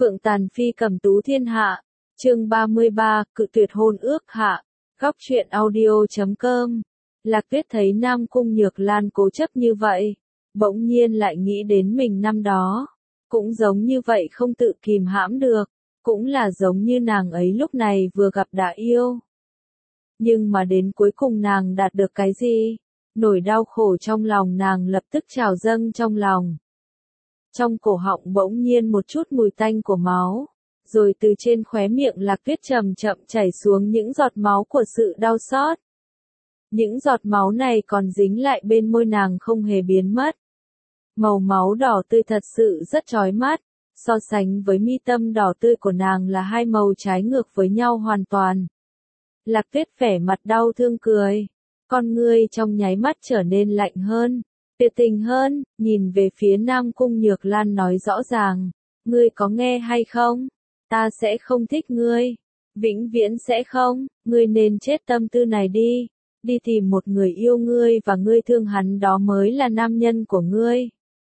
Phượng Tàn Phi cầm tú thiên hạ, chương 33, cự tuyệt hôn ước hạ, góc truyện audio.com. Lạc Tuyết thấy Nam Cung Nhược Lan cố chấp như vậy, bỗng nhiên lại nghĩ đến mình năm đó, cũng giống như vậy không tự kìm hãm được, cũng là giống như nàng ấy lúc này vừa gặp đã yêu. Nhưng mà đến cuối cùng nàng đạt được cái gì? Nỗi đau khổ trong lòng nàng lập tức trào dâng trong lòng. Trong cổ họng bỗng nhiên một chút mùi tanh của máu, rồi từ trên khóe miệng Lạc Tuyết chậm chậm chảy xuống những giọt máu của sự đau xót. Những giọt máu này còn dính lại bên môi nàng không hề biến mất. Màu máu đỏ tươi thật sự rất chói mắt, so sánh với mi tâm đỏ tươi của nàng là hai màu trái ngược với nhau hoàn toàn. Lạc Tuyết vẻ mặt đau thương cười, con ngươi trong nháy mắt trở nên lạnh hơn, tuyệt tình hơn, nhìn về phía Nam Cung Nhược Lan nói rõ ràng, ngươi có nghe hay không? Ta sẽ không thích ngươi, vĩnh viễn sẽ không, ngươi nên chết tâm tư này đi, đi tìm một người yêu ngươi và ngươi thương hắn đó mới là nam nhân của ngươi.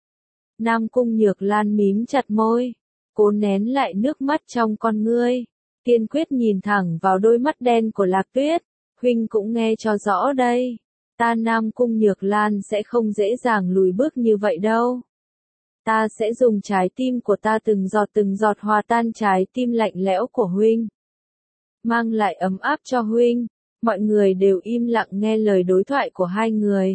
Nam Cung Nhược Lan mím chặt môi, cố nén lại nước mắt trong con ngươi, kiên quyết nhìn thẳng vào đôi mắt đen của Lạc Tuyết, huynh cũng nghe cho rõ đây, ta Nam Cung Nhược Lan sẽ không dễ dàng lùi bước như vậy đâu. Ta sẽ dùng trái tim của ta từng giọt hòa tan trái tim lạnh lẽo của huynh, mang lại ấm áp cho huynh. Mọi người đều im lặng nghe lời đối thoại của hai người.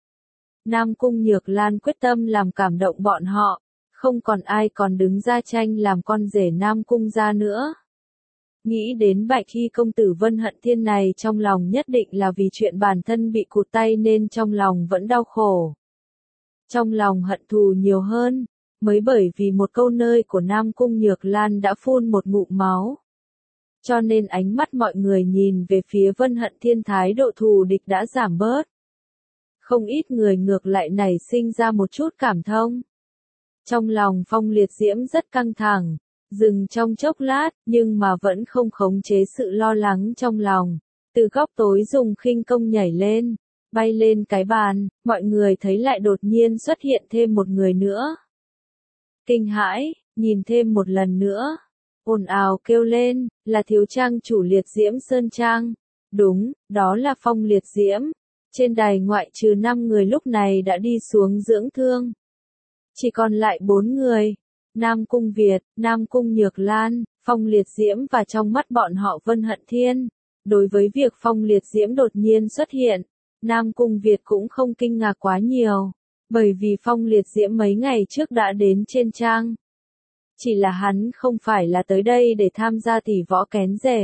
Nam Cung Nhược Lan quyết tâm làm cảm động bọn họ, không còn ai còn đứng ra tranh làm con rể Nam Cung gia nữa. Nghĩ đến Bạch Hy công tử Vân Hận Thiên này trong lòng nhất định là vì chuyện bản thân bị cụt tay nên trong lòng vẫn đau khổ. Trong lòng hận thù nhiều hơn, mới bởi vì một câu nơi của Nam Cung Nhược Lan đã phun một ngụm máu. Cho nên ánh mắt mọi người nhìn về phía Vân Hận Thiên thái độ thù địch đã giảm bớt. Không ít người ngược lại nảy sinh ra một chút cảm thông. Trong lòng Phong Liệt Diễm rất căng thẳng, dừng trong chốc lát, nhưng mà vẫn không khống chế sự lo lắng trong lòng. Từ góc tối dùng khinh công nhảy lên, bay lên cái bàn, mọi người thấy lại đột nhiên xuất hiện thêm một người nữa. Kinh hãi, nhìn thêm một lần nữa. Ồn ào kêu lên, là thiếu trang chủ Liệt Diễm Sơn Trang. Đúng, đó là Phong Liệt Diễm. Trên đài ngoại trừ 5 người lúc này đã đi xuống dưỡng thương. Chỉ còn lại 4 người. Nam Cung Việt, Nam Cung Nhược Lan, Phong Liệt Diễm và trong mắt bọn họ Vân Hận Thiên. Đối với việc Phong Liệt Diễm đột nhiên xuất hiện, Nam Cung Việt cũng không kinh ngạc quá nhiều. Bởi vì Phong Liệt Diễm mấy ngày trước đã đến trên trang. Chỉ là hắn không phải là tới đây để tham gia tỷ võ kén rể,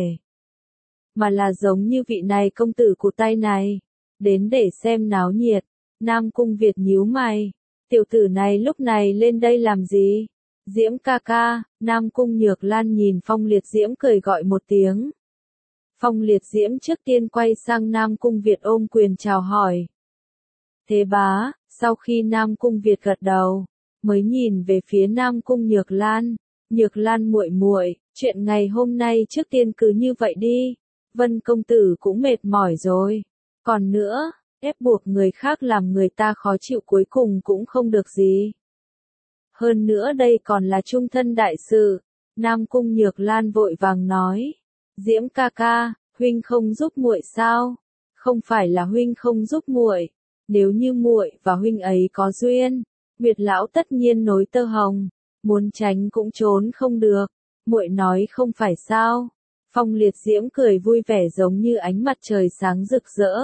mà là giống như vị này công tử cụt tay này, đến để xem náo nhiệt. Nam Cung Việt nhíu mày, tiểu tử này lúc này lên đây làm gì? Diễm ca ca, Nam Cung Nhược Lan nhìn Phong Liệt Diễm cười gọi một tiếng. Phong Liệt Diễm trước tiên quay sang Nam Cung Việt ôm quyền chào hỏi. Thế bá, sau khi Nam Cung Việt gật đầu, mới nhìn về phía Nam Cung Nhược Lan muội muội, chuyện ngày hôm nay trước tiên cứ như vậy đi, Vân công tử cũng mệt mỏi rồi, còn nữa, ép buộc người khác làm người ta khó chịu cuối cùng cũng không được gì. Hơn nữa đây còn là trung thân đại sự, Nam Cung Nhược Lan vội vàng nói, Diễm ca ca, huynh không giúp muội sao? Không phải là huynh không giúp muội, nếu như muội và huynh ấy có duyên, Nguyệt lão tất nhiên nối tơ hồng, muốn tránh cũng trốn không được, muội nói không phải sao? Phong Liệt Diễm cười vui vẻ giống như ánh mặt trời sáng rực rỡ.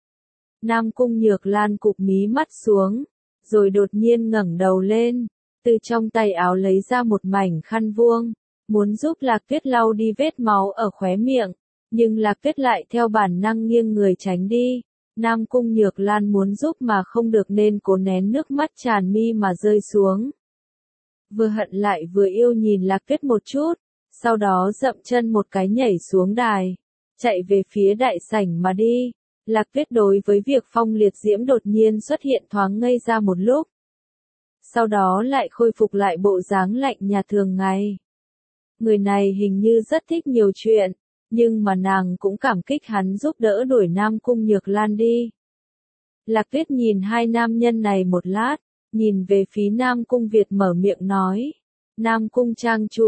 Nam Cung Nhược Lan cụp mí mắt xuống, rồi đột nhiên ngẩng đầu lên, từ trong tay áo lấy ra một mảnh khăn vuông, muốn giúp Lạc Tuyết lau đi vết máu ở khóe miệng, nhưng Lạc Tuyết lại theo bản năng nghiêng người tránh đi. Nam Cung Nhược Lan muốn giúp mà không được nên cố nén nước mắt tràn mi mà rơi xuống. Vừa hận lại vừa yêu nhìn Lạc Tuyết một chút, sau đó dậm chân một cái nhảy xuống đài, chạy về phía đại sảnh mà đi. Lạc Tuyết đối với việc Phong Liệt Diễm đột nhiên xuất hiện thoáng ngây ra một lúc. Sau đó lại khôi phục lại bộ dáng lạnh nhạt thường ngày. Người này hình như rất thích nhiều chuyện. Nhưng mà nàng cũng cảm kích hắn giúp đỡ đuổi Nam Cung Nhược Lan đi. Lạc Tuyết nhìn hai nam nhân này một lát, nhìn về phía Nam Cung Việt mở miệng nói. Nam Cung trang chủ,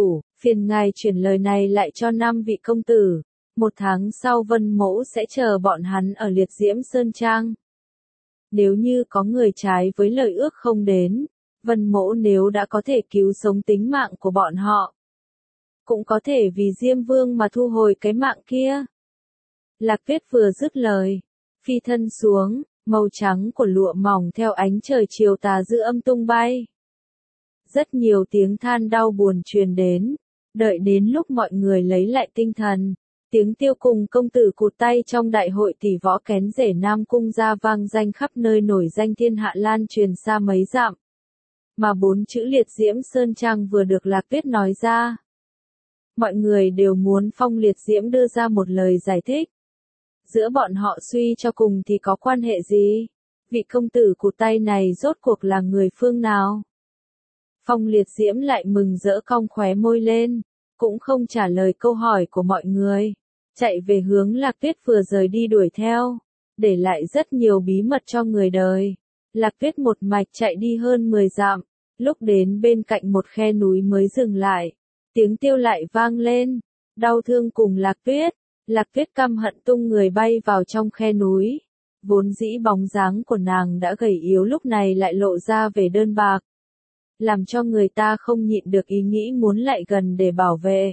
Phiền ngài chuyển lời này lại cho 5 vị công tử. 1 tháng sau Vân Mỗ sẽ chờ bọn hắn ở Liệt Diễm Sơn Trang. Nếu như có người trái với lời ước không đến, Vân Mỗ nếu đã có thể cứu sống tính mạng của bọn họ, cũng có thể vì Diêm Vương mà thu hồi cái mạng kia. Lạc Tuyết vừa dứt lời, phi thân xuống, màu trắng của lụa mỏng theo ánh trời chiều tà giữa âm tung bay. Rất nhiều tiếng than đau buồn truyền đến, đợi đến lúc mọi người lấy lại tinh thần, tiếng Tiêu cùng công tử cụt tay trong đại hội tỷ võ kén rể Nam Cung ra vang danh khắp nơi, nổi danh thiên hạ lan truyền xa mấy dặm. Mà 4 chữ Liệt Diễm Sơn Trang vừa được Lạc Tuyết nói ra, mọi người đều muốn Phong Liệt Diễm đưa ra một lời giải thích. Giữa bọn họ suy cho cùng thì có quan hệ gì? Vị công tử cụt tay này rốt cuộc là người phương nào? Phong Liệt Diễm lại mừng rỡ cong khóe môi lên, cũng không trả lời câu hỏi của mọi người, chạy về hướng Lạc Tuyết vừa rời đi đuổi theo, để lại rất nhiều bí mật cho người đời. Lạc Tuyết một mạch chạy đi hơn 10 dặm, lúc đến bên cạnh một khe núi mới dừng lại, tiếng Tiêu lại vang lên, đau thương cùng Lạc Tuyết căm hận tung người bay vào trong khe núi, vốn dĩ bóng dáng của nàng đã gầy yếu lúc này lại lộ ra vẻ đơn bạc, làm cho người ta không nhịn được ý nghĩ muốn lại gần để bảo vệ.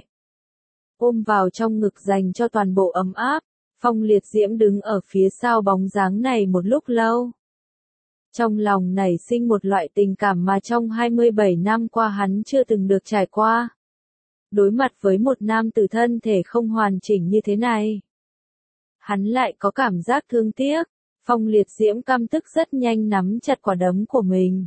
Ôm vào trong ngực dành cho toàn bộ ấm áp, Phong Liệt Diễm đứng ở phía sau bóng dáng này một lúc lâu. Trong lòng nảy sinh một loại tình cảm mà trong 27 năm qua hắn chưa từng được trải qua. Đối mặt với một nam tử thân thể không hoàn chỉnh như thế này, hắn lại có cảm giác thương tiếc. Phong Liệt Diễm căm tức rất nhanh nắm chặt quả đấm của mình.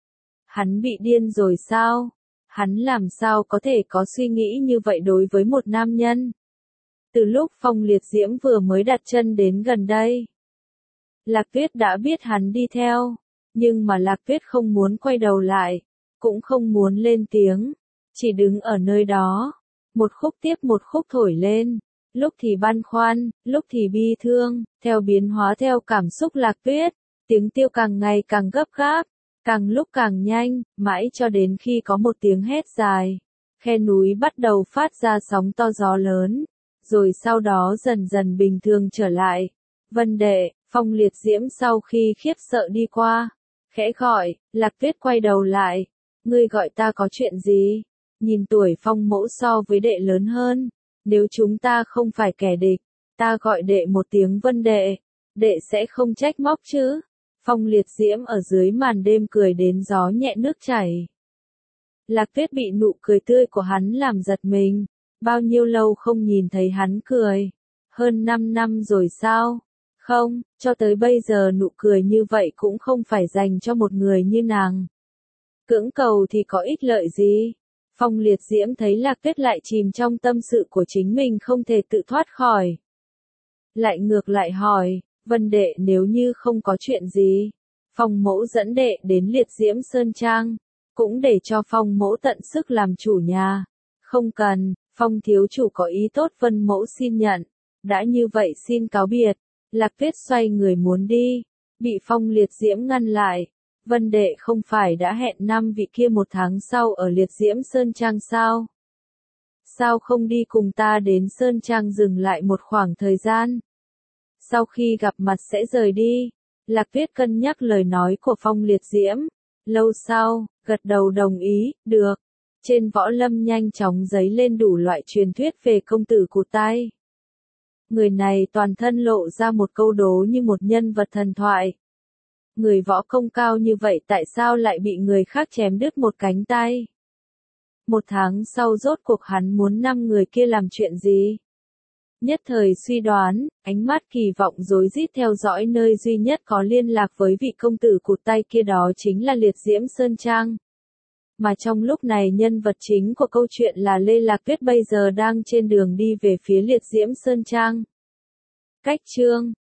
Hắn bị điên rồi sao? Hắn làm sao có thể có suy nghĩ như vậy đối với một nam nhân? Từ lúc Phong Liệt Diễm vừa mới đặt chân đến gần đây, Lạc Tuyết đã biết hắn đi theo, nhưng mà Lạc Tuyết không muốn quay đầu lại, cũng không muốn lên tiếng, chỉ đứng ở nơi đó, một khúc tiếp một khúc thổi lên, lúc thì băn khoăn, lúc thì bi thương, theo biến hóa theo cảm xúc Lạc Tuyết, tiếng Tiêu càng ngày càng gấp gáp, càng lúc càng nhanh, mãi cho đến khi có một tiếng hét dài, khe núi bắt đầu phát ra sóng to gió lớn, rồi sau đó dần dần bình thường trở lại. Vân đệ, Phong Liệt Diễm sau khi khiếp sợ đi qua, khẽ gọi. Lạc Tuyết quay đầu lại, ngươi gọi ta có chuyện gì? Nhìn tuổi Phong mẫu so với đệ lớn hơn, nếu chúng ta không phải kẻ địch, ta gọi đệ một tiếng Vân đệ, đệ sẽ không trách móc chứ? Phong Liệt Diễm ở dưới màn đêm cười đến gió nhẹ nước chảy. Lạc Tuyết bị nụ cười tươi của hắn làm giật mình, bao nhiêu lâu không nhìn thấy hắn cười, hơn 5 năm rồi sao? Không, cho tới bây giờ nụ cười như vậy cũng không phải dành cho một người như nàng. Cưỡng cầu thì có ích lợi gì? Phong Liệt Diễm thấy Lạc Tuyết lại chìm trong tâm sự của chính mình không thể tự thoát khỏi. Lại ngược lại hỏi, Vân đệ nếu như không có chuyện gì, Phong mẫu dẫn đệ đến Liệt Diễm Sơn Trang, cũng để cho Phong mẫu tận sức làm chủ nhà. Không cần, Phong thiếu chủ có ý tốt, Vân mẫu xin nhận. Đã như vậy xin cáo biệt. Lạc Tuyết xoay người muốn đi, bị Phong Liệt Diễm ngăn lại. Vân đệ không phải đã hẹn 5 vị kia 1 tháng sau ở Liệt Diễm Sơn Trang sao? Sao không đi cùng ta đến Sơn Trang dừng lại một khoảng thời gian? Sau khi gặp mặt sẽ rời đi. Lạc Tuyết cân nhắc lời nói của Phong Liệt Diễm. Lâu sau, gật đầu đồng ý, được. Trên võ lâm nhanh chóng dấy lên đủ loại truyền thuyết về công tử cụt tay. Người này toàn thân lộ ra một câu đố như một nhân vật thần thoại. Người võ công cao như vậy tại sao lại bị người khác chém đứt một cánh tay? 1 tháng sau rốt cuộc hắn muốn 5 người kia làm chuyện gì? Nhất thời suy đoán, ánh mắt kỳ vọng rối rít theo dõi nơi duy nhất có liên lạc với vị công tử cụt tay kia, đó chính là Liệt Diễm Sơn Trang. Mà trong lúc này nhân vật chính của câu chuyện là Lê Lạc Tuyết bây giờ đang trên đường đi về phía Liệt Diễm Sơn Trang. Cách chương